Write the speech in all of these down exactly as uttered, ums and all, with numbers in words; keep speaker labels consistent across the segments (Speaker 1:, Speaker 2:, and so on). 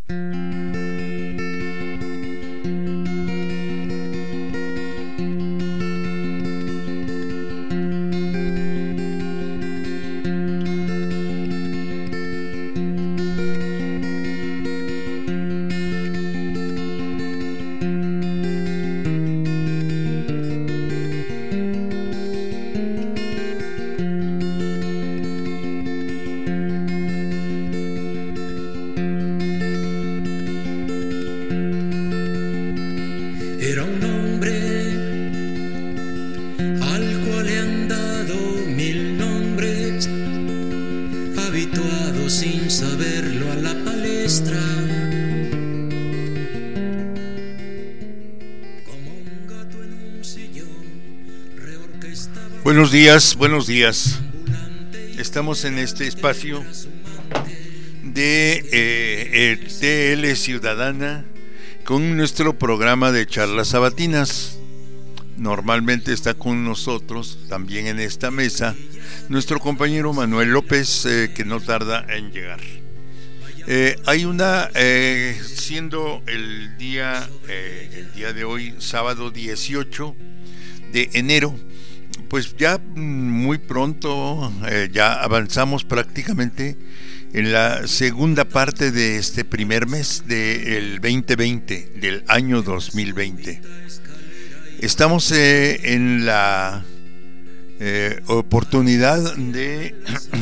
Speaker 1: Buenos días, buenos días. Estamos en este espacio de eh, eh, T L Ciudadana con nuestro programa de charlas sabatinas. Normalmente está con nosotros también en esta mesa nuestro compañero Manuel López, eh, que no tarda en llegar. Eh, hay una, eh, siendo el día, eh, el día de hoy, sábado dieciocho de enero, pues ya muy pronto, eh, ya avanzamos prácticamente en la segunda parte de este primer mes del veinte veinte, del año dos mil veinte. Estamos eh, en la eh, oportunidad de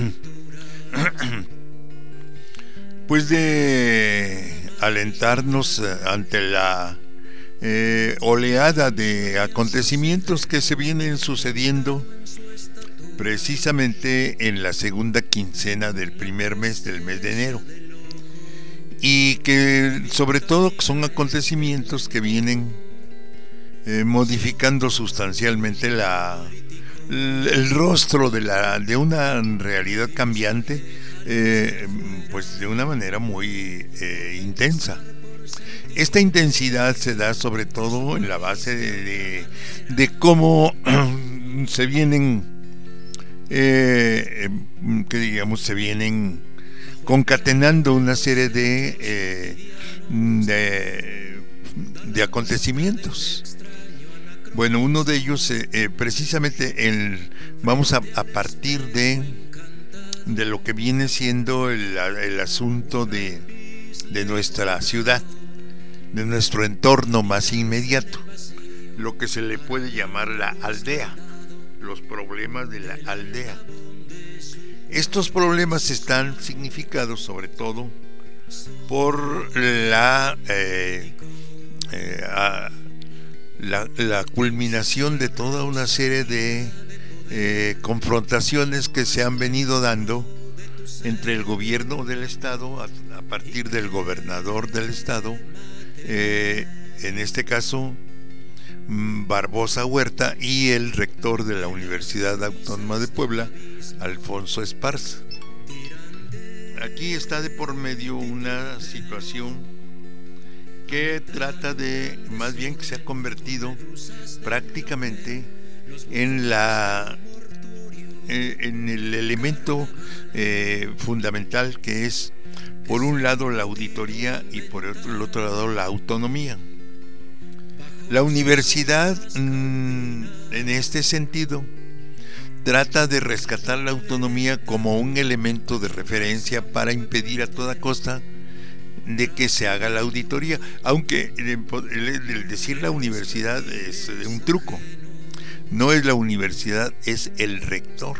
Speaker 1: pues de alentarnos ante la eh, oleada de acontecimientos que se vienen sucediendo precisamente en la segunda quincena del primer mes del mes de enero, y que sobre todo son acontecimientos que vienen eh, modificando sustancialmente la el rostro de la de una realidad cambiante, eh, pues de una manera muy eh, intensa. Esta intensidad se da sobre todo en la base de, de, de cómo se vienen eh, que digamos se vienen concatenando una serie de eh, de, de acontecimientos. Bueno, uno de ellos eh, eh, precisamente el, vamos a, a partir de de lo que viene siendo el, el asunto de, de nuestra ciudad, de nuestro entorno más inmediato, lo que se le puede llamar la aldea, los problemas de la aldea. Estos problemas están significados sobre todo por la eh, eh, a, la, la culminación de toda una serie de eh, confrontaciones que se han venido dando entre el gobierno del estado a, a partir del gobernador del estado, eh, en este caso Barbosa Huerta, y el rector de la Universidad Autónoma de Puebla, Alfonso Esparza. Aquí está de por medio una situación que trata de, más bien que se ha convertido prácticamente en la eh, en el elemento eh, fundamental, que es por un lado la auditoría y por el otro lado la autonomía. La universidad, mmm, en este sentido, trata de rescatar la autonomía como un elemento de referencia para impedir a toda costa de que se haga la auditoría, aunque el, el, el decir la universidad es un truco. No es la universidad, es el rector.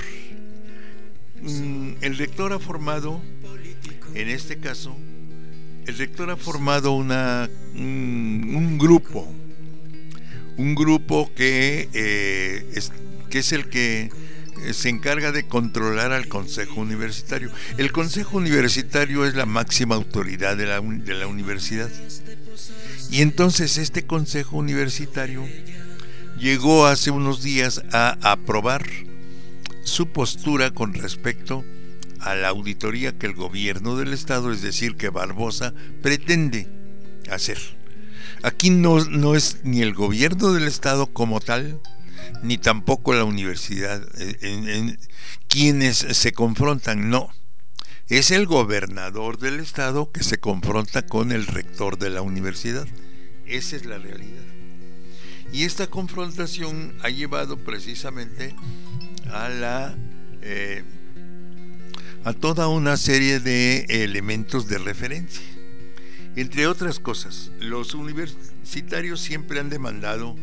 Speaker 1: El rector ha formado, en este caso, el rector ha formado una, un, un grupo, un grupo que, eh, es, que es el que se encarga de controlar al Consejo Universitario. El Consejo Universitario es la máxima autoridad de la, de la universidad. Y entonces este Consejo Universitario llegó hace unos días a aprobar su postura con respecto a la auditoría que el gobierno del estado, es decir, que Barbosa, pretende hacer. Aquí no, no es ni el gobierno del estado como tal, ni tampoco la universidad en, en, quienes se confrontan, no. Es el gobernador del estado que se confronta con el rector de la universidad. Esa es la realidad. Y esta confrontación ha llevado precisamente a la eh, a toda una serie de elementos de referencia. Entre otras cosas, los universitarios siempre han demandado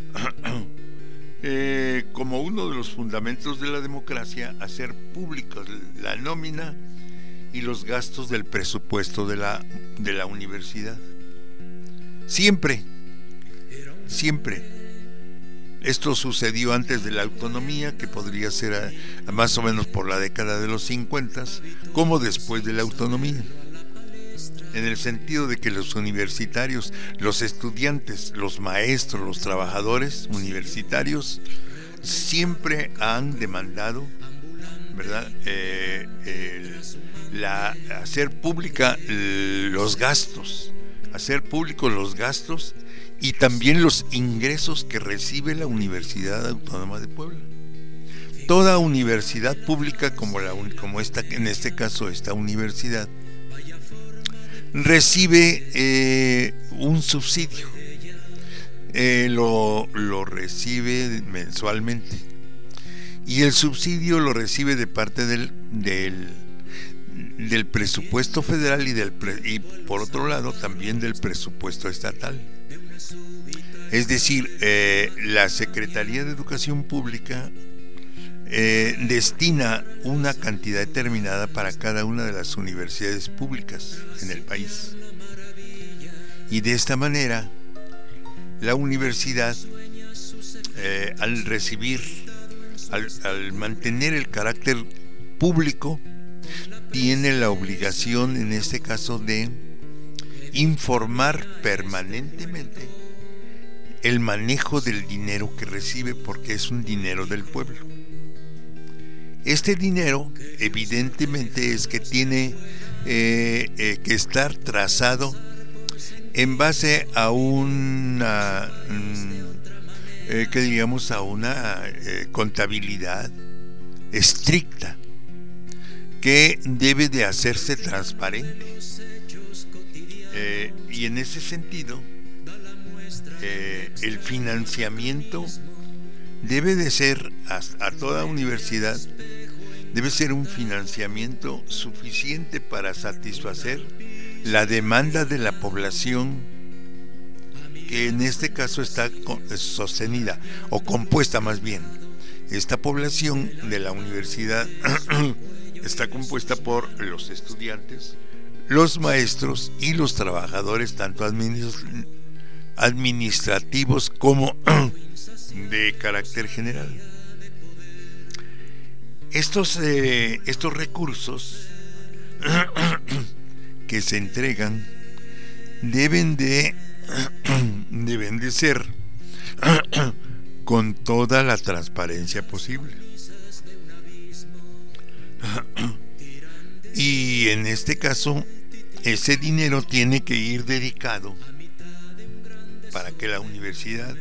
Speaker 1: eh, como uno de los fundamentos de la democracia hacer públicos la nómina y los gastos del presupuesto de la, de la universidad. Siempre, siempre. Esto sucedió antes de la autonomía, que podría ser a, a más o menos por la década de los cincuenta, como después de la autonomía. En el sentido de que los universitarios, los estudiantes, los maestros, los trabajadores universitarios siempre han demandado, ¿verdad? Eh, el, la, hacer pública los gastos, hacer públicos los gastos y también los ingresos que recibe la Universidad Autónoma de Puebla. Toda universidad pública, como, la, como esta, en este caso esta universidad, recibe eh, un subsidio, eh, lo, lo recibe mensualmente, y el subsidio lo recibe de parte del, del, del presupuesto federal y, del pre, y por otro lado también del presupuesto estatal. Es decir, eh, la Secretaría de Educación Pública eh, destina una cantidad determinada para cada una de las universidades públicas en el país. Y de esta manera, la universidad, eh, al recibir, al, al mantener el carácter público, tiene la obligación, en este caso, de informar permanentemente el manejo del dinero que recibe, porque es un dinero del pueblo. Este dinero, evidentemente, es que tiene eh, eh, que estar trazado en base a una, eh, que digamos, a una eh, contabilidad estricta que debe de hacerse transparente. Eh, y en ese sentido, eh, el financiamiento debe de ser a, a toda universidad, debe ser un financiamiento suficiente para satisfacer la demanda de la población, que en este caso está sostenida o compuesta más bien. Esta población de la universidad está compuesta por los estudiantes, los maestros y los trabajadores, tanto administrativos como de carácter general. Estos, eh, estos recursos que se entregan deben de deben de ser con toda la transparencia posible. Y en este caso, ese dinero tiene que ir dedicado para que la universidad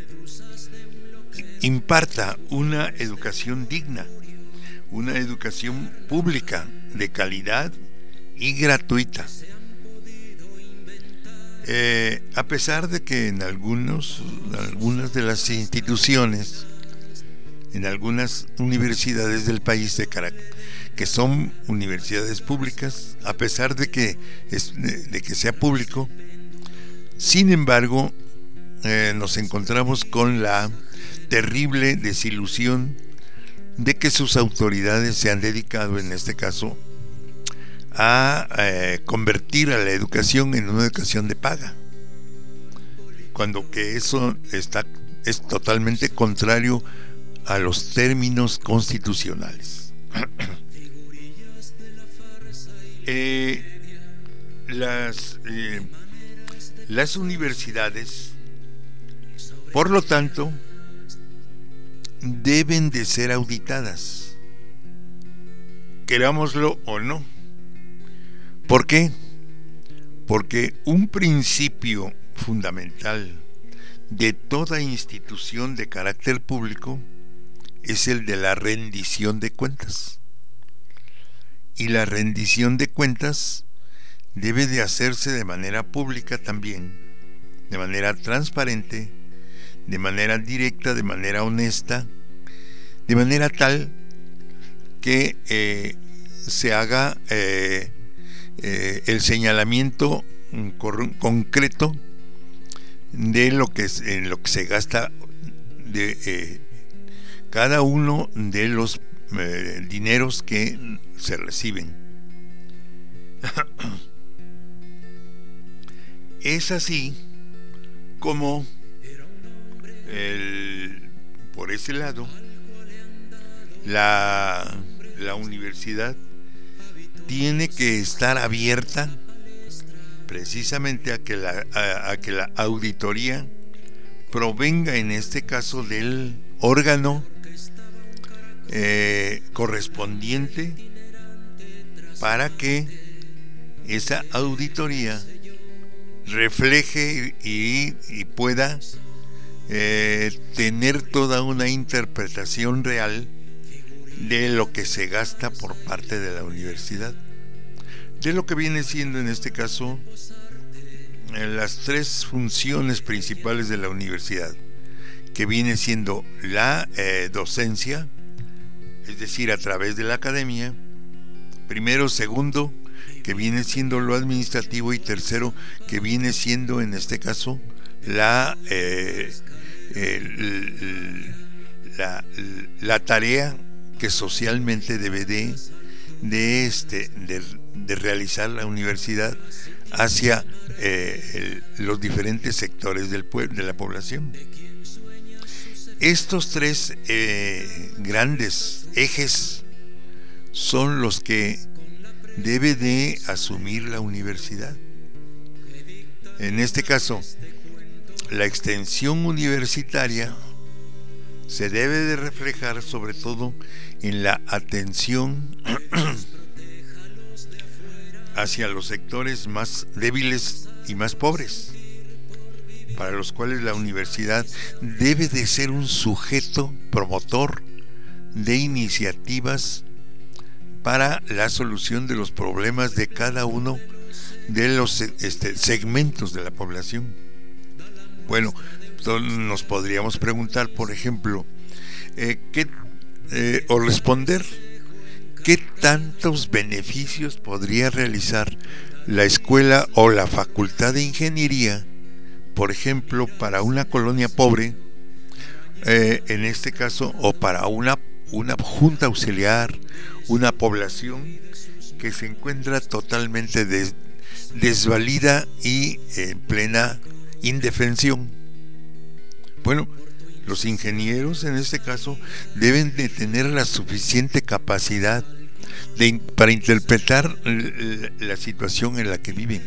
Speaker 1: imparta una educación digna, una educación pública de calidad y gratuita. Eh, a pesar de que en algunos, algunas de las instituciones, en algunas universidades del país de carácter, que son universidades públicas, a pesar de que, es, de, de que sea público, sin embargo, eh, nos encontramos con la terrible desilusión de que sus autoridades se han dedicado, en este caso, a eh, convertir a la educación en una educación de paga, cuando que eso está es totalmente contrario a los términos constitucionales. eh, las eh, las universidades, por lo tanto, deben de ser auditadas, querámoslo o no. ¿Por qué? Porque un principio fundamental de toda institución de carácter público es el de la rendición de cuentas. y la rendición de cuentas debe de hacerse de manera pública también, de manera transparente, de manera directa, de manera honesta, de manera tal que eh, se haga eh, eh, el señalamiento concreto de lo que es, en lo que se gasta de eh, cada uno de los eh, dineros que se reciben. Es así como el, por ese lado la, la universidad tiene que estar abierta precisamente a que la, a, a que la auditoría provenga en este caso del órgano eh, correspondiente, para que esa auditoría refleje y, y pueda eh, tener toda una interpretación real de lo que se gasta por parte de la universidad, de lo que viene siendo en este caso eh, las tres funciones principales de la universidad, que viene siendo la eh, docencia, es decir, a través de la academia, primero, segundo, que viene siendo lo administrativo, y tercero, que viene siendo en este caso la eh, el, la, la tarea que socialmente debe de de este de, de realizar la universidad hacia eh, el, los diferentes sectores del pueblo, de la población. Estos tres eh, grandes ejes son los que debe de asumir la universidad. En este caso, la extensión universitaria se debe de reflejar sobre todo en la atención hacia los sectores más débiles y más pobres, para los cuales la universidad debe de ser un sujeto promotor de iniciativas para la solución de los problemas de cada uno de los este, segmentos de la población. Bueno, nos podríamos preguntar, por ejemplo, eh, ¿qué, eh, o responder qué tantos beneficios podría realizar la escuela o la facultad de ingeniería, por ejemplo, para una colonia pobre, eh, en este caso, o para una, una junta auxiliar, una población que se encuentra totalmente des, desvalida y en plena indefensión. Bueno, los ingenieros en este caso deben de tener la suficiente capacidad de, para interpretar la, la situación en la que viven.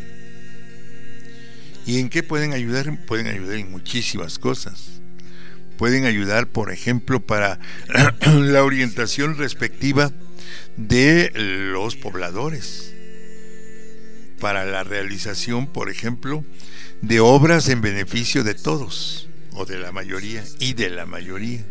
Speaker 1: ¿Y en qué pueden ayudar? Pueden ayudar en muchísimas cosas. Pueden ayudar, por ejemplo, para la orientación respectiva de los pobladores, para la realización, por ejemplo, de obras en beneficio de todos, o de la mayoría, y de la mayoría.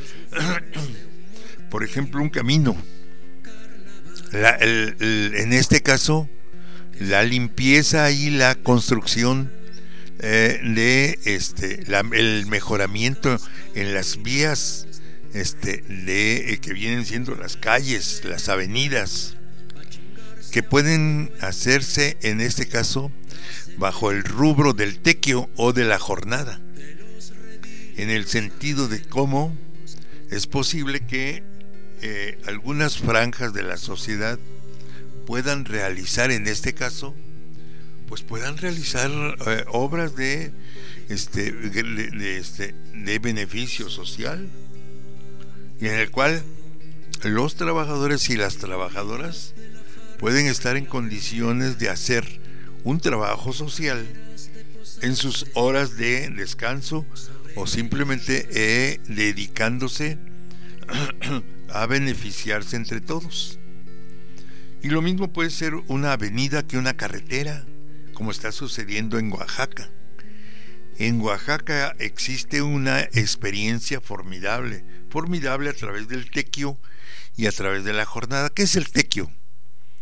Speaker 1: Por ejemplo, un camino. La, el, el, en este caso, la limpieza y la construcción eh, de este, la, el mejoramiento en las vías este, de, eh, que vienen siendo las calles, las avenidas, que pueden hacerse en este caso bajo el rubro del tequio o de la jornada, en el sentido de cómo es posible que eh, algunas franjas de la sociedad puedan realizar, en este caso, pues puedan realizar eh, obras de este, de, de, este, de beneficio social, y en el cual los trabajadores y las trabajadoras pueden estar en condiciones de hacer un trabajo social en sus horas de descanso, o simplemente eh, dedicándose a beneficiarse entre todos. Y lo mismo puede ser una avenida que una carretera, como está sucediendo en Oaxaca. En Oaxaca existe una experiencia formidable, formidable a través del tequio y a través de la jornada. ¿Qué es el tequio?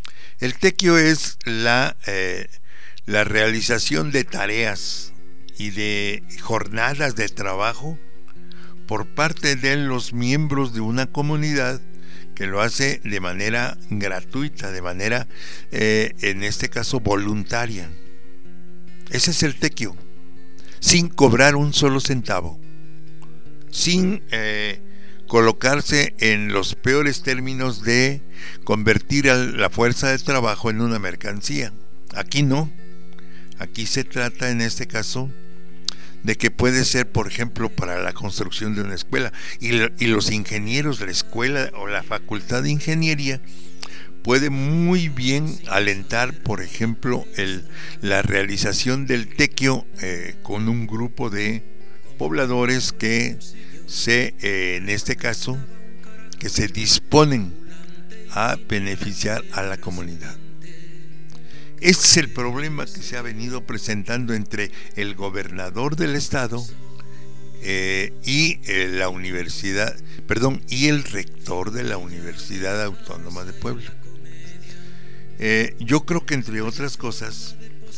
Speaker 1: El tequio es la, eh, la realización de tareas y de jornadas de trabajo por parte de los miembros de una comunidad que lo hace de manera gratuita, de manera, eh, en este caso, voluntaria. Ese es el tequio, sin cobrar un solo centavo, sin eh, colocarse en los peores términos de convertir a la fuerza de trabajo en una mercancía. Aquí no, aquí se trata en este caso de que puede ser, por ejemplo, para la construcción de una escuela, y, y los ingenieros de la escuela o la facultad de ingeniería puede muy bien alentar, por ejemplo, el, la realización del tequio eh, con un grupo de pobladores que se, eh, en este caso, que se disponen a beneficiar a la comunidad. Este es el problema que se ha venido presentando entre el gobernador del estado eh, y eh, la universidad, perdón, y el rector de la Universidad Autónoma de Puebla. Eh, yo creo que, entre otras cosas,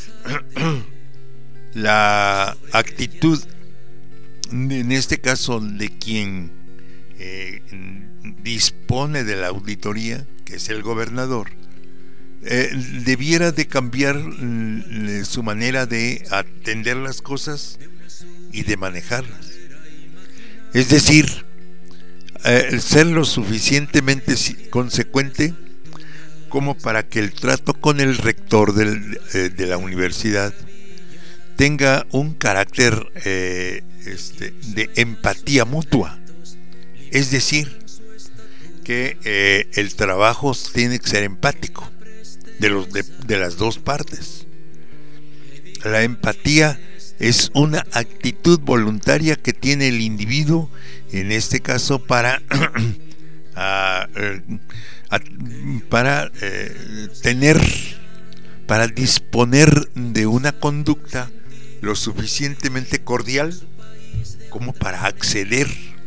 Speaker 1: la actitud, en este caso, de quien eh, dispone de la auditoría, que es el gobernador, eh, debiera de cambiar mm, su manera de atender las cosas y de manejarlas. Es decir, eh, ser lo suficientemente consecuente como para que el trato con el rector del, eh, de la universidad tenga un carácter eh, este, de empatía mutua. Es decir, que eh, el trabajo tiene que ser empático de, los, de, de las dos partes. La empatía es una actitud voluntaria que tiene el individuo, en este caso, para a, a, para eh, tener, para disponer de una conducta lo suficientemente cordial como para acceder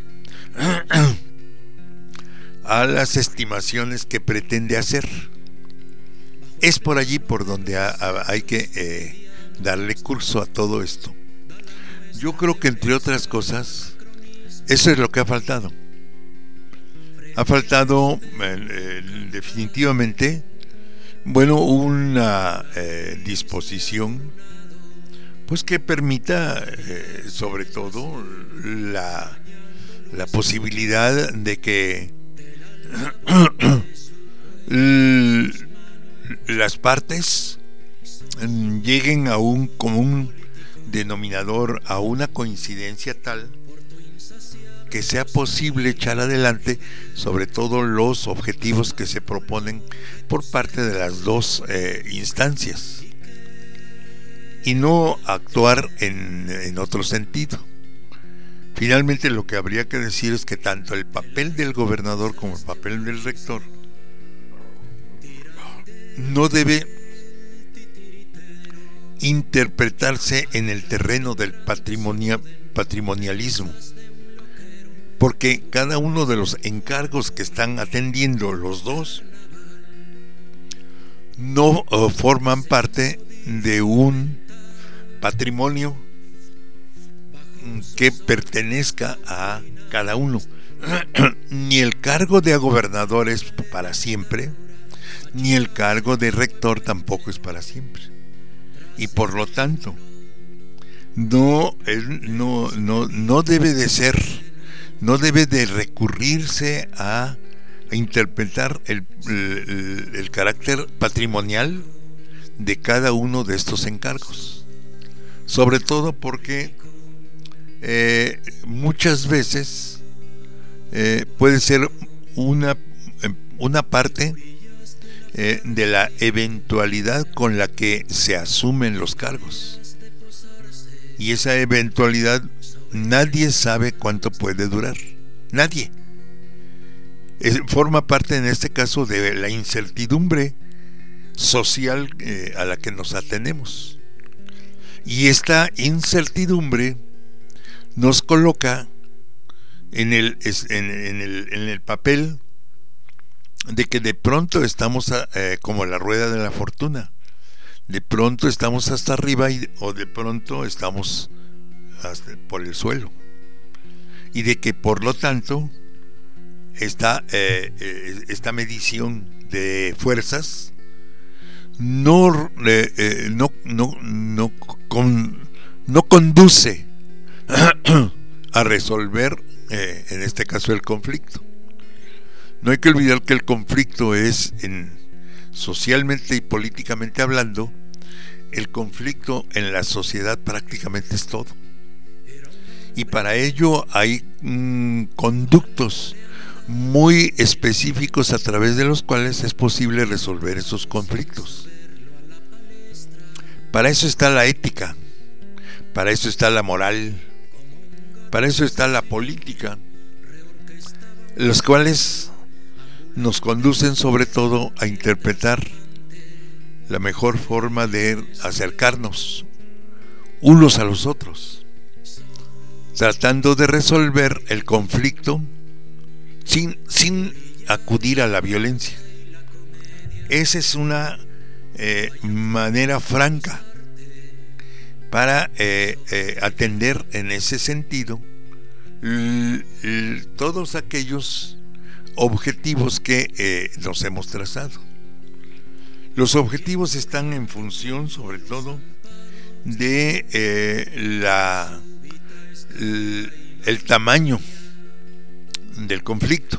Speaker 1: a las estimaciones que pretende hacer. Es por allí por donde ha, ha, hay que eh, darle curso a todo esto. Yo creo que, entre otras cosas, eso es lo que ha faltado. Ha faltado eh, eh, definitivamente, bueno, una eh, disposición, pues, que permita, eh, sobre todo, la, la posibilidad de que las partes lleguen a un común denominador, a una coincidencia tal que sea posible echar adelante, sobre todo, los objetivos que se proponen por parte de las dos eh, instancias, y no actuar en, en otro sentido. Finalmente, lo que habría que decir es que tanto el papel del gobernador como el papel del rector no debe interpretarse en el terreno del patrimonia, patrimonialismo, porque cada uno de los encargos que están atendiendo los dos no uh, forman parte de un patrimonio que pertenezca a cada uno. Ni el cargo de gobernador es para siempre, ni el cargo de rector tampoco es para siempre, y por lo tanto no, no, no, no debe de ser, no debe de recurrirse a, a interpretar el, el, el carácter patrimonial de cada uno de estos encargos, sobre todo porque eh, muchas veces eh, puede ser una, una parte eh, de la eventualidad con la que se asumen los cargos, y esa eventualidad nadie sabe cuánto puede durar, nadie. Es, forma parte, en este caso, de la incertidumbre social eh, a la que nos atenemos, y esta incertidumbre nos coloca en el, en, en el, en el papel de que de pronto estamos a, eh, como la rueda de la fortuna, de pronto estamos hasta arriba y, o de pronto estamos hasta por el suelo, y de que por lo tanto esta, eh, eh, esta medición de fuerzas no, eh, eh, no, no, no, con, no conduce a resolver eh, en este caso el conflicto. No hay que olvidar que el conflicto es, en, socialmente y políticamente hablando, el conflicto en la sociedad prácticamente es todo. Y para ello hay mmm, conductos muy específicos a través de los cuales es posible resolver esos conflictos. Para eso está la ética, para eso está la moral, para eso está la política, los cuales nos conducen sobre todo a interpretar la mejor forma de acercarnos unos a los otros, tratando de resolver el conflicto sin, sin acudir a la violencia. Esa es una eh, manera franca para eh, eh, atender en ese sentido l- l- todos aquellos objetivos que eh, nos hemos trazado. Los objetivos están en función sobre todo de eh, la el, el tamaño del conflicto,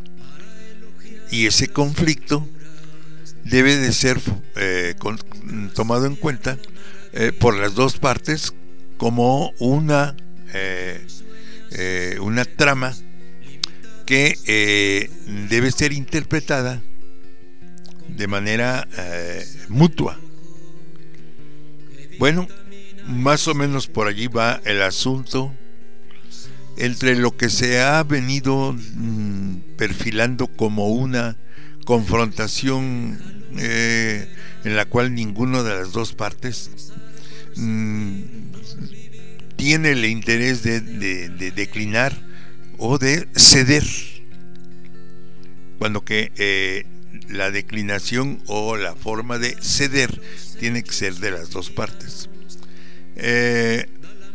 Speaker 1: y ese conflicto debe de ser eh, con, tomado en cuenta eh, por las dos partes como una eh, eh, una trama que eh, debe ser interpretada de manera eh, mutua. Bueno, más o menos por allí va el asunto entre lo que se ha venido mmm, perfilando como una confrontación eh, en la cual ninguna de las dos partes mmm, tiene el interés de, de, de declinar o de ceder, cuando que eh, la declinación o la forma de ceder tiene que ser de las dos partes. Eh,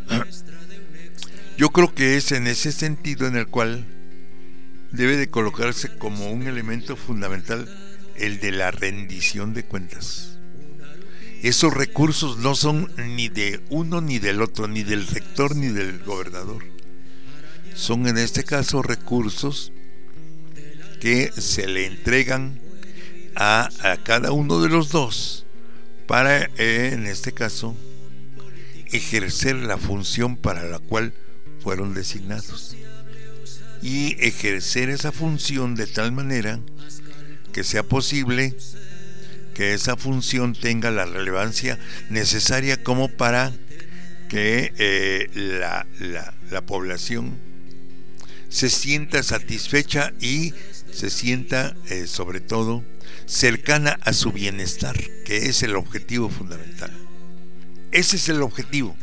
Speaker 1: yo creo que es en ese sentido en el cual debe de colocarse como un elemento fundamental el de la rendición de cuentas. Esos recursos no son ni de uno ni del otro, ni del rector ni del gobernador. Son en este caso recursos que se le entregan a, a cada uno de los dos para, eh, en este caso, ejercer la función para la cual fueron designados, y ejercer esa función de tal manera que sea posible que esa función tenga la relevancia necesaria como para que eh, la, la, la población se sienta satisfecha y se sienta eh, sobre todo cercana a su bienestar, que es el objetivo fundamental. Ese es el objetivo.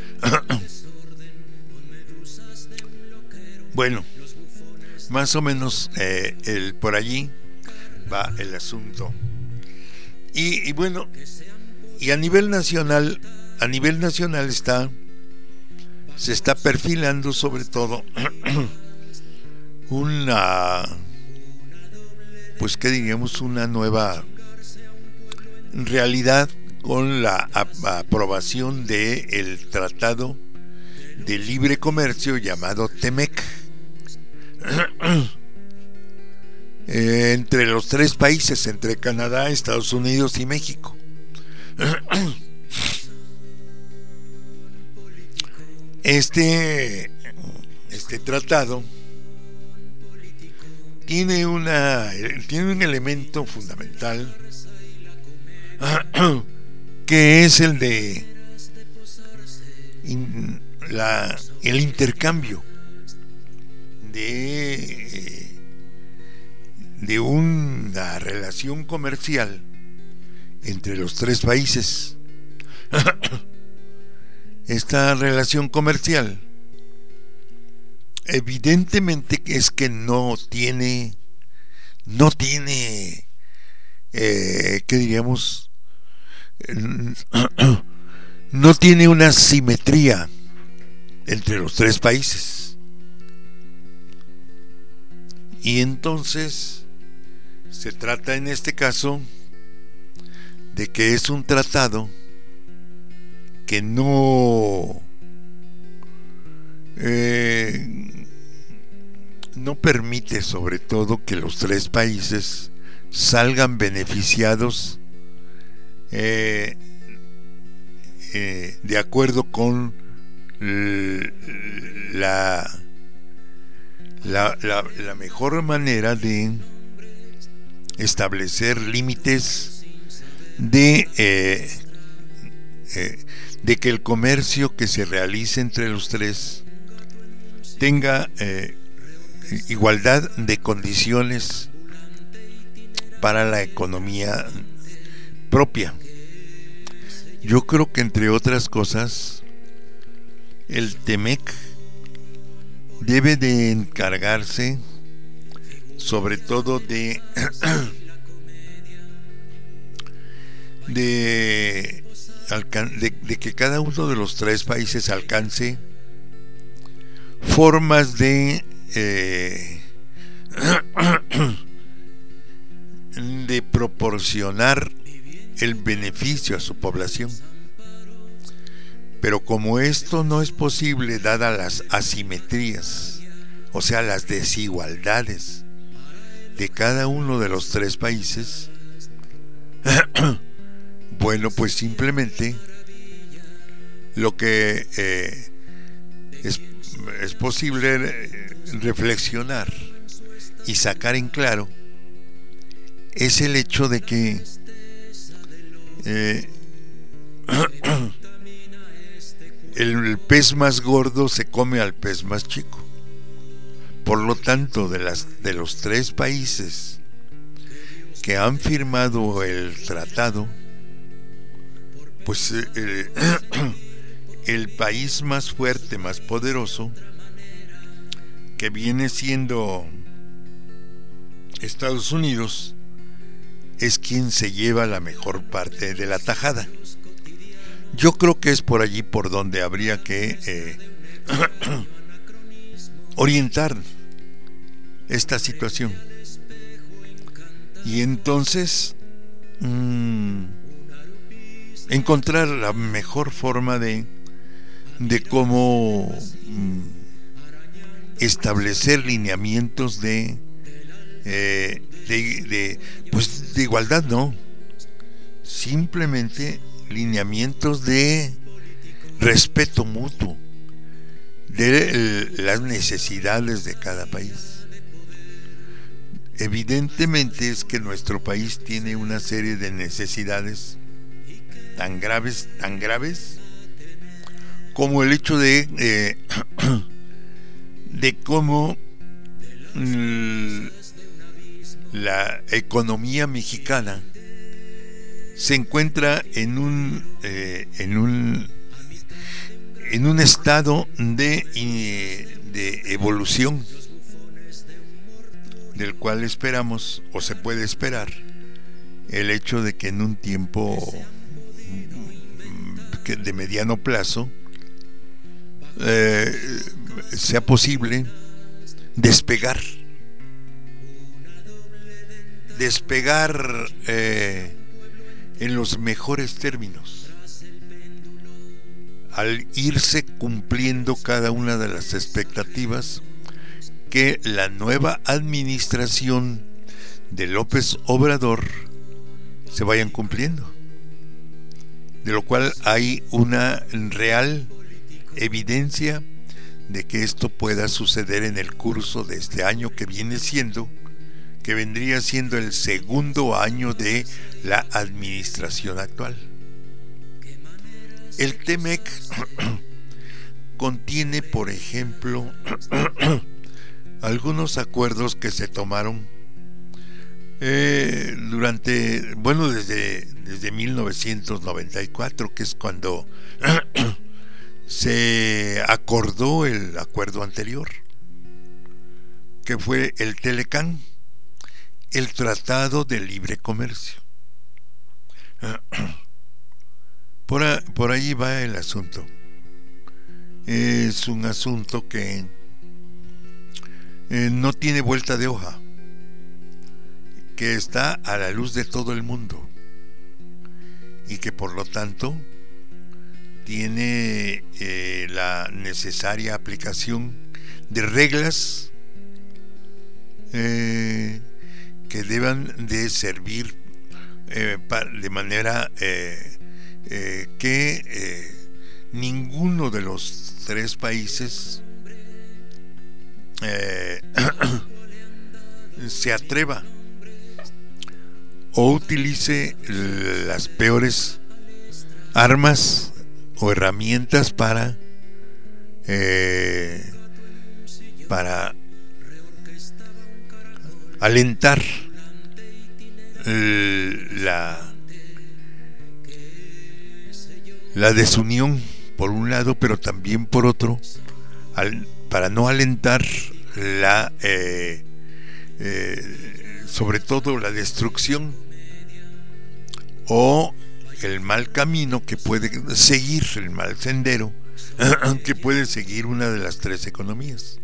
Speaker 1: Bueno, más o menos eh, el, por allí va el asunto. Y, y bueno, y a nivel nacional, a nivel nacional está, se está perfilando sobre todo una, pues que diríamos, una nueva realidad con la aprobación del Tratado de Libre Comercio llamado TEMEC eh, entre los tres países, entre Canadá, Estados Unidos y México. Este, este tratado tiene una tiene un elemento fundamental que es el de in, la, el intercambio de, de una relación comercial entre los tres países. Esta relación comercial evidentemente es que no tiene no tiene, eh, ¿qué diríamos? No tiene una simetría entre los tres países. Y entonces se trata en este caso de que es un tratado que no eh, no permite, sobre todo, que los tres países salgan beneficiados eh, eh, de acuerdo con la, la, la, la mejor manera de establecer límites de eh, eh, de que el comercio que se realice entre los tres tenga eh, igualdad de condiciones para la economía propia. Yo creo que, entre otras cosas, el Temec debe de encargarse sobre todo de de, de de que cada uno de los tres países alcance formas de eh, de proporcionar el beneficio a su población. Pero como esto no es posible dadas las asimetrías, o sea, las desigualdades de cada uno de los tres países, bueno, pues simplemente lo que eh, es, es posible reflexionar y sacar en claro es el hecho de que eh, el, el pez más gordo se come al pez más chico. Por lo tanto, de las de los tres países que han firmado el tratado, pues eh, el país más fuerte, más poderoso, que viene siendo Estados Unidos, es quien se lleva la mejor parte de la tajada. Yo creo que es por allí por donde habría que eh, orientar esta situación. Y entonces mmm, encontrar la mejor forma de, de cómo mmm, establecer lineamientos de, eh, de, de, pues de igualdad, no, simplemente lineamientos de respeto mutuo de las necesidades de cada país. Evidentemente es que nuestro país tiene una serie de necesidades tan graves, tan graves como el hecho de eh, de cómo la economía mexicana se encuentra en un eh, en un en un estado de, de evolución, del cual esperamos, o se puede esperar, el hecho de que en un tiempo de mediano plazo eh, sea posible despegar despegar eh, en los mejores términos, al irse cumpliendo cada una de las expectativas que la nueva administración de López Obrador se vayan cumpliendo, de lo cual hay una real evidencia de que esto pueda suceder en el curso de este año que viene siendo, que vendría siendo el segundo año de la administración actual. El Temec contiene, por ejemplo, algunos acuerdos que se tomaron eh, durante, bueno, desde, desde mil novecientos noventa y cuatro, que es cuando se acordó el acuerdo anterior, que fue el Telecán, el Tratado de Libre Comercio. Por, a, por allí va el asunto. Es un asunto que eh, no tiene vuelta de hoja, que está a la luz de todo el mundo y que por lo tanto tiene eh, la necesaria aplicación de reglas eh, que deban de servir eh, de manera eh, eh, que eh, ninguno de los tres países eh, se atreva o utilice las peores armas o herramientas para eh, para alentar la la desunión por un lado, pero también por otro, al, para no alentar la eh, eh, sobre todo la destrucción o el mal camino que puede seguir, el mal sendero que puede seguir una de las tres economías.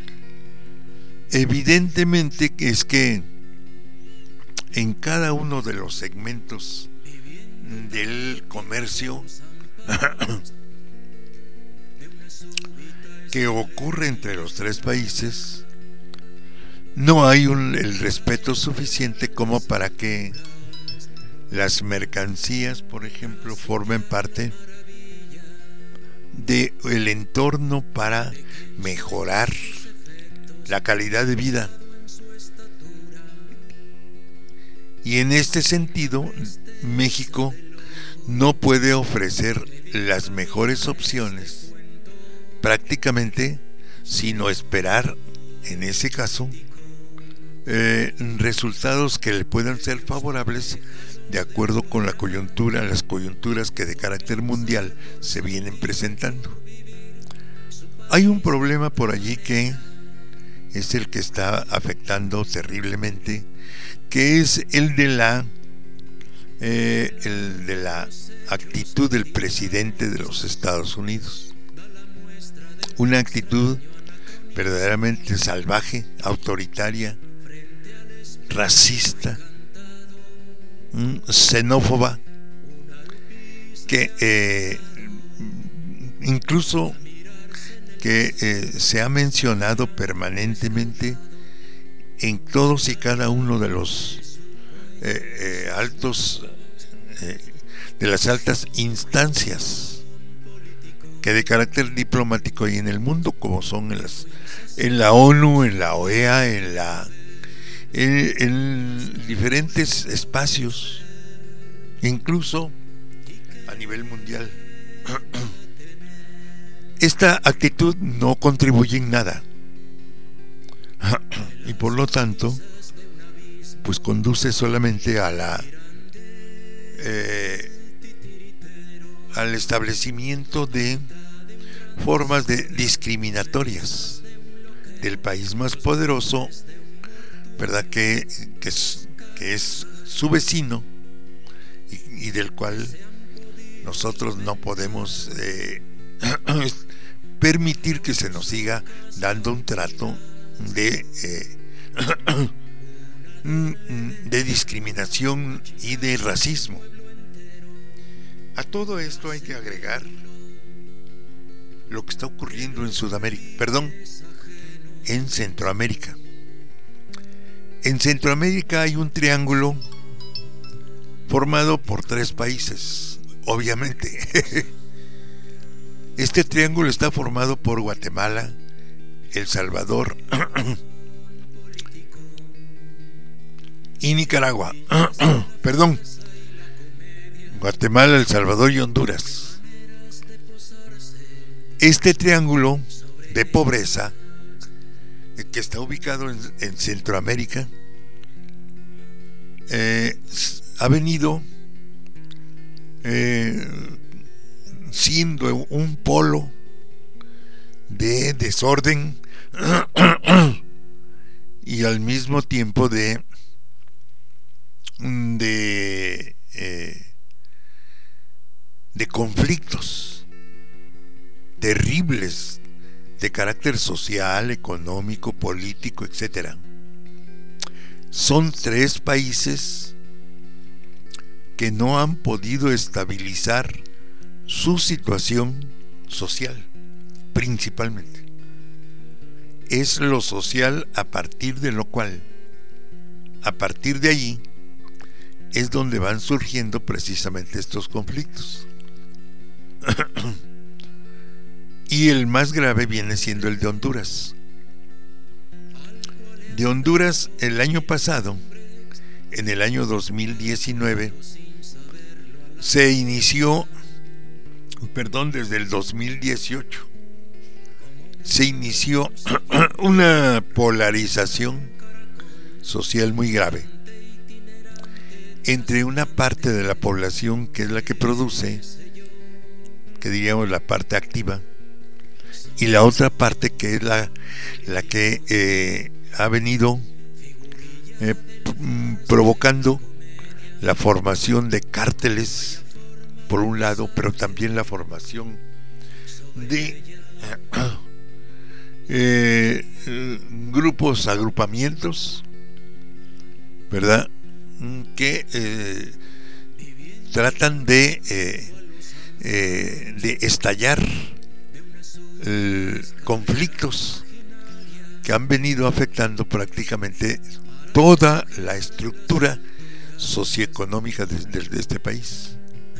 Speaker 1: Evidentemente que es que en cada uno de los segmentos del comercio que ocurre entre los tres países, no hay un, el respeto suficiente como para que las mercancías, por ejemplo, formen parte del entorno para mejorar la calidad de vida. Y en este sentido, México no puede ofrecer las mejores opciones prácticamente, sino esperar, en ese caso, eh, resultados que le puedan ser favorables de acuerdo con la coyuntura, las coyunturas que de carácter mundial se vienen presentando. Hay un problema por allí que es el que está afectando terriblemente, que es el de la eh, el de la actitud del presidente de los Estados Unidos. Una actitud verdaderamente salvaje, autoritaria, racista, xenófoba, que eh, incluso que eh, se ha mencionado permanentemente en todos y cada uno de los eh, eh, altos eh, de las altas instancias que de carácter diplomático hay en el mundo, como son en, las, en la ONU, en la O E A, en la en, en diferentes espacios, incluso a nivel mundial. Esta actitud no contribuye en nada y por lo tanto pues conduce solamente a la eh, al establecimiento de formas de discriminatorias del país más poderoso, ¿verdad? Que, que, es, que es su vecino y, y del cual nosotros no podemos eh, permitir que se nos siga dando un trato de eh, de discriminación y de racismo. A todo esto hay que agregar lo que está ocurriendo en Sudamérica, perdón, en Centroamérica. En Centroamérica hay un triángulo formado por tres países, obviamente. Este triángulo está formado por Guatemala, El Salvador y Nicaragua. Perdón. Guatemala, El Salvador y Honduras. Este triángulo de pobreza que está ubicado en, en Centroamérica eh, ha venido eh, siendo un polo de desorden y al mismo tiempo de de, eh, de conflictos terribles de carácter social, económico, político, etcétera. Son tres países que no han podido estabilizar su situación social, principalmente. Es lo social a partir de lo cual, a partir de allí, es donde van surgiendo precisamente estos conflictos. Y el más grave viene siendo el de Honduras. De Honduras, el año pasado, en el año dos mil diecinueve, se inició, perdón, desde el dos mil dieciocho, se inició una polarización social muy grave entre una parte de la población que es la que produce, que diríamos la parte activa, y la otra parte que es la, la que eh, ha venido eh, provocando la formación de cárteles por un lado, pero también la formación de eh, eh, grupos, agrupamientos, ¿verdad?, que eh, tratan de eh, eh, de estallar eh, conflictos que han venido afectando prácticamente toda la estructura socioeconómica de, de, de este país.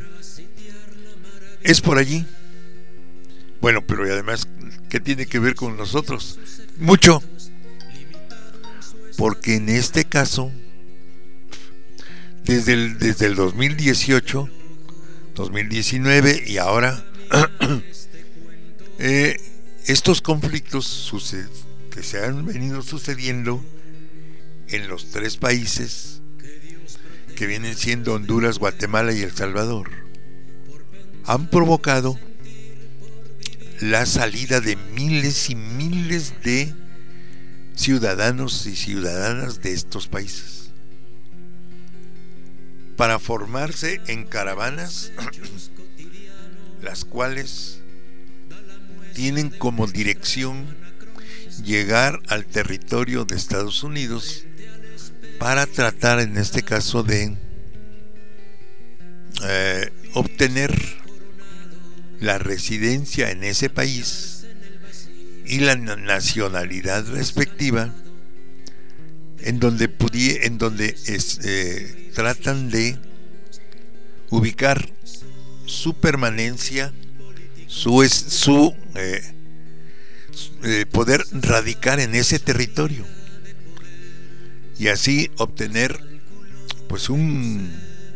Speaker 1: Es por allí. Bueno, pero y además, ¿qué tiene que ver con nosotros? Mucho. Porque en este caso, desde el, desde el dos mil dieciocho, dos mil diecinueve y ahora, eh, estos conflictos suced, que se han venido sucediendo en los tres países que vienen siendo Honduras, Guatemala y El Salvador, han provocado la salida de miles y miles de ciudadanos y ciudadanas de estos países para formarse en caravanas, las cuales tienen como dirección llegar al territorio de Estados Unidos para tratar, en este caso, de eh, obtener la residencia en ese país y la nacionalidad respectiva, en donde pudi- en donde es, eh, tratan de ubicar su permanencia, su, es, su eh, eh, poder radicar en ese territorio y así obtener pues un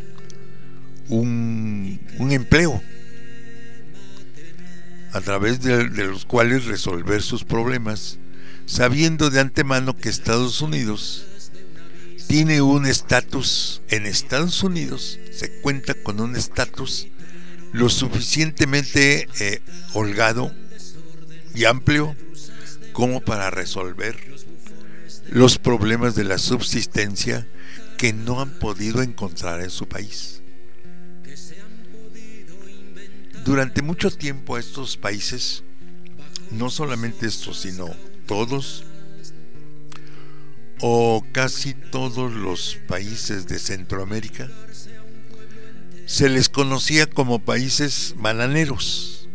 Speaker 1: un, un empleo a través de, de los cuales resolver sus problemas, sabiendo de antemano que Estados Unidos tiene un estatus, en Estados Unidos se cuenta con un estatus lo suficientemente eh, holgado y amplio como para resolver los problemas de la subsistencia que no han podido encontrar en su país. Durante mucho tiempo estos países, no solamente estos, sino todos o casi todos los países de Centroamérica, se les conocía como países bananeros,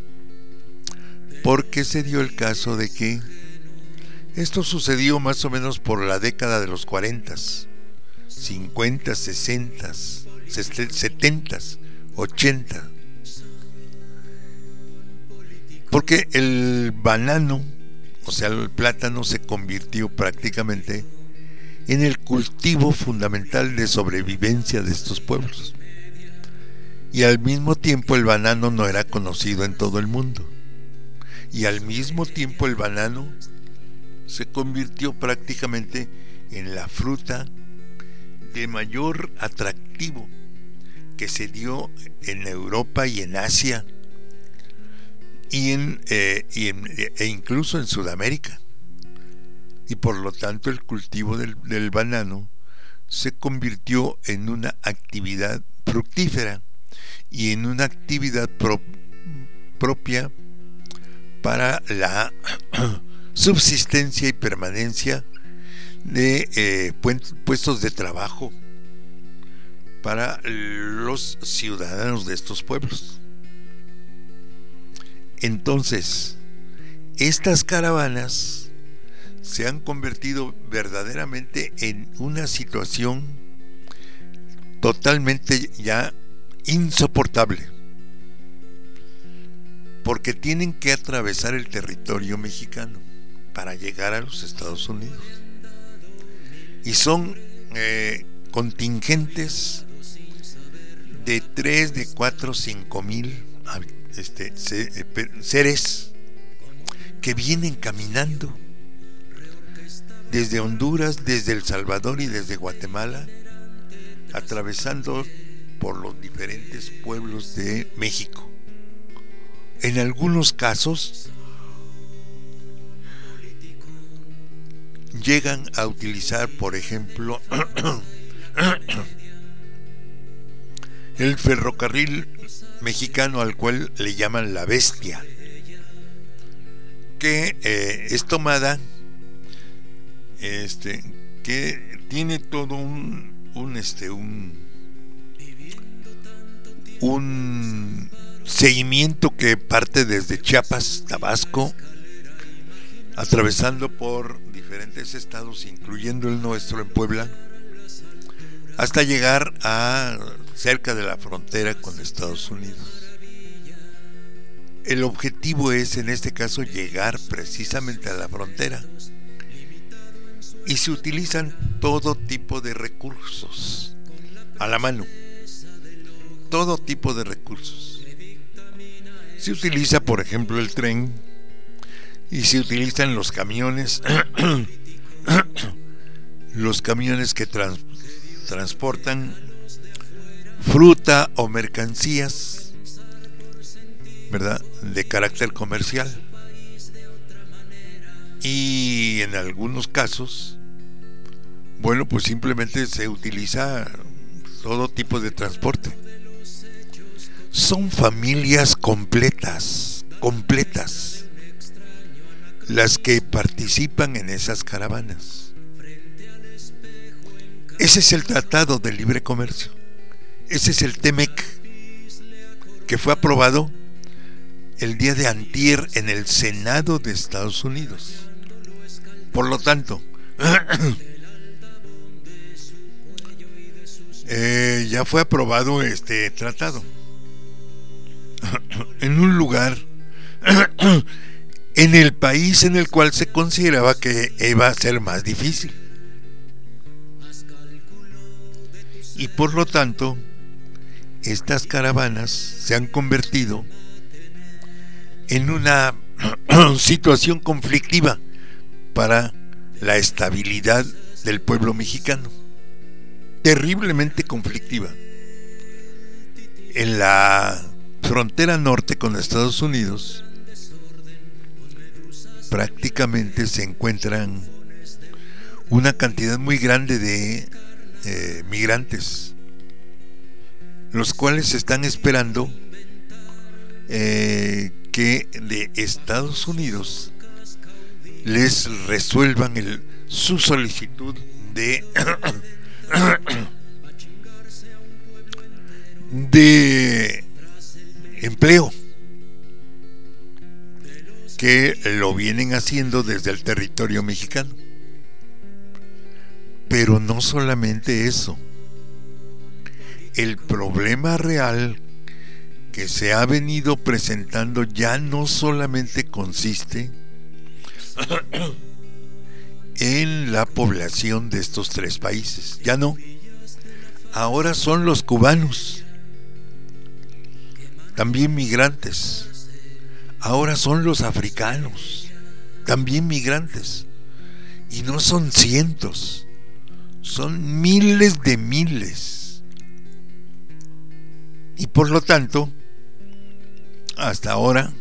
Speaker 1: porque se dio el caso de que esto sucedió más o menos por la década de los cuarenta, cincuenta, sesenta, setenta, ochenta, porque el banano, o sea, el plátano, se convirtió prácticamente en el cultivo fundamental de sobrevivencia de estos pueblos. Y al mismo tiempo el banano no era conocido en todo el mundo. Y al mismo tiempo el banano se convirtió prácticamente en la fruta de mayor atractivo que se dio en Europa y en Asia y en, eh, y en e incluso en Sudamérica. Y por lo tanto el cultivo del, del banano se convirtió en una actividad fructífera y en una actividad pro- propia para la subsistencia y permanencia de eh, puestos de trabajo para los ciudadanos de estos pueblos. Entonces, estas caravanas se han convertido verdaderamente en una situación totalmente ya insoportable, porque tienen que atravesar el territorio mexicano para llegar a los Estados Unidos, y son eh, contingentes de tres, de cuatro, cinco mil este, seres que vienen caminando desde Honduras, desde El Salvador y desde Guatemala, atravesando por los diferentes pueblos de México. En algunos casos llegan a utilizar, por ejemplo, el ferrocarril mexicano, al cual le llaman la Bestia, que eh, es tomada, este, que tiene todo un, un este, un, un seguimiento que parte desde Chiapas, Tabasco, atravesando por diferentes estados, incluyendo el nuestro en Puebla, hasta llegar a cerca de la frontera con Estados Unidos. El objetivo es, en este caso, llegar precisamente a la frontera, y se utilizan todo tipo de recursos a la mano, todo tipo de recursos. Se utiliza, por ejemplo, el tren, y se utilizan los camiones, los camiones que trans, transportan fruta o mercancías, ¿verdad?, de carácter comercial. Y en algunos casos, bueno, pues simplemente se utiliza todo tipo de transporte. Son familias completas, completas, las que participan en esas caravanas. Ese es el Tratado de Libre Comercio. Ese es el TEMEC, que fue aprobado el día de antier en el Senado de Estados Unidos. Por lo tanto, eh, ya fue aprobado este tratado en un lugar, en el país en el cual se consideraba que iba a ser más difícil. Y por lo tanto, estas caravanas se han convertido en una situación conflictiva para la estabilidad del pueblo mexicano, terriblemente conflictiva. En la frontera norte con Estados Unidos prácticamente se encuentran una cantidad muy grande de eh, migrantes, los cuales están esperando eh, que de Estados Unidos les resuelvan el, su solicitud de de empleo, que lo vienen haciendo desde el territorio mexicano. Pero no solamente eso, el problema real que se ha venido presentando ya no solamente consiste en la población de estos tres países, ya no, ahora son los cubanos, también migrantes. Ahora son los africanos, también migrantes. Y no son cientos, son miles de miles. Y por lo tanto, hasta ahora,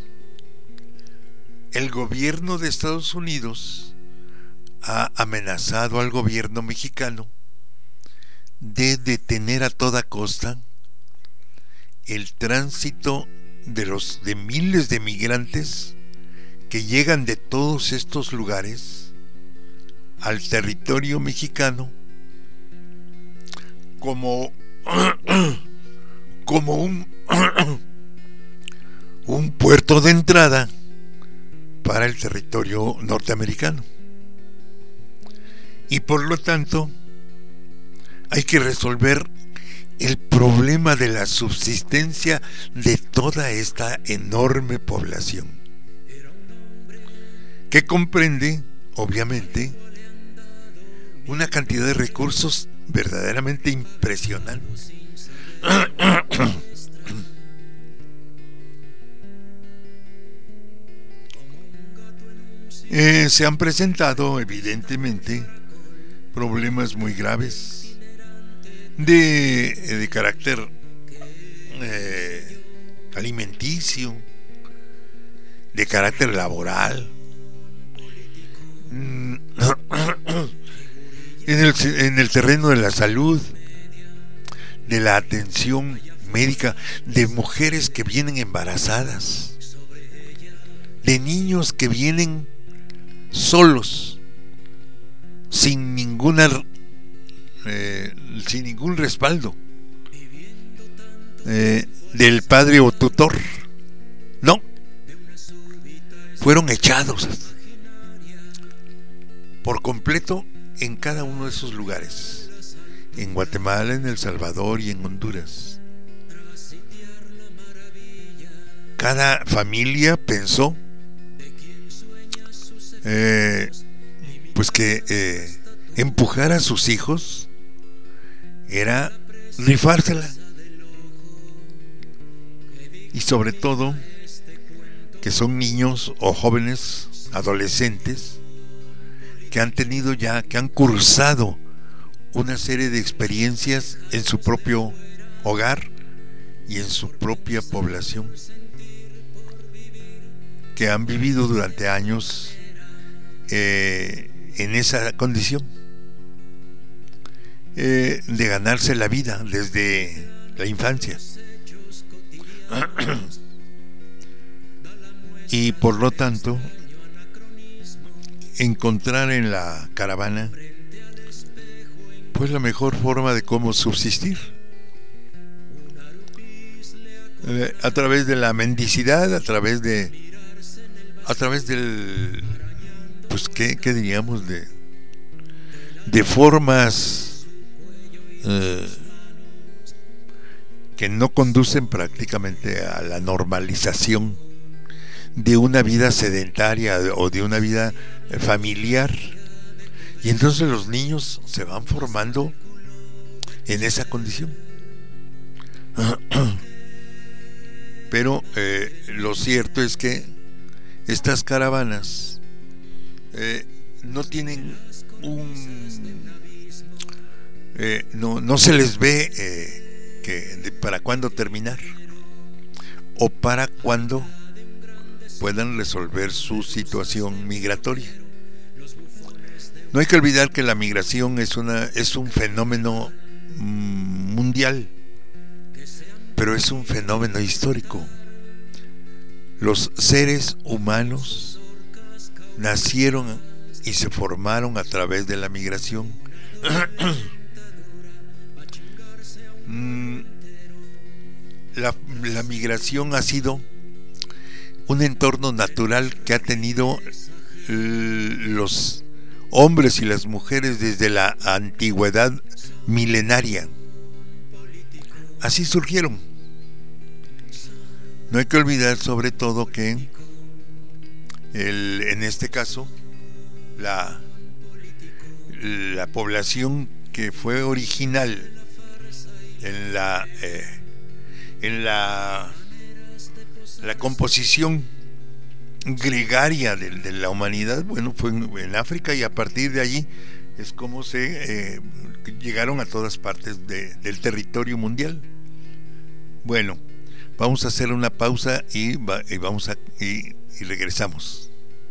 Speaker 1: el gobierno de Estados Unidos ha amenazado al gobierno mexicano de detener a toda costa el tránsito de los de miles de migrantes que llegan de todos estos lugares al territorio mexicano como como un un puerto de entrada para el territorio norteamericano. Y por lo tanto hay que resolver el problema de la subsistencia de toda esta enorme población, que comprende, obviamente, una cantidad de recursos verdaderamente impresionantes. eh, se han presentado, evidentemente, problemas muy graves de, de carácter eh, alimenticio, de carácter laboral, en el, en el terreno de la salud, de la atención médica, de mujeres que vienen embarazadas, de niños que vienen solos, sin ninguna eh, sin ningún respaldo eh, del padre o tutor. No, fueron echados por completo en cada uno de esos lugares, en Guatemala, en El Salvador y en Honduras. Cada familia pensó eh, pues que eh, empujar a sus hijos era rifársela, y sobre todo que son niños o jóvenes adolescentes que han tenido ya, que han cursado una serie de experiencias en su propio hogar y en su propia población, que han vivido durante años eh, en esa condición eh, de ganarse la vida desde la infancia. Y por lo tanto, encontrar en la caravana pues la mejor forma de cómo subsistir eh, a través de la mendicidad, a través de a través del pues qué, qué diríamos de de formas eh, que no conducen prácticamente a la normalización de una vida sedentaria o de una vida familiar. Y entonces los niños se van formando en esa condición. Pero eh, lo cierto es que estas caravanas eh, no tienen un eh, no, no se les ve eh, que de, para cuándo terminar o para cuándo puedan resolver su situación migratoria. No hay que olvidar que la migración es una es un fenómeno mm, mundial, pero es un fenómeno histórico. Los seres humanos nacieron y se formaron a través de la migración. la, la migración ha sido un entorno natural que ha tenido los hombres y las mujeres desde la antigüedad milenaria. Así surgieron. No hay que olvidar sobre todo que el, en este caso la, la población que fue original en la eh, en la la composición gregaria de, de la humanidad, bueno, fue en, en África, y a partir de allí es como se eh, llegaron a todas partes de, del territorio mundial. Bueno, vamos a hacer una pausa y, va, y vamos a y, y regresamos.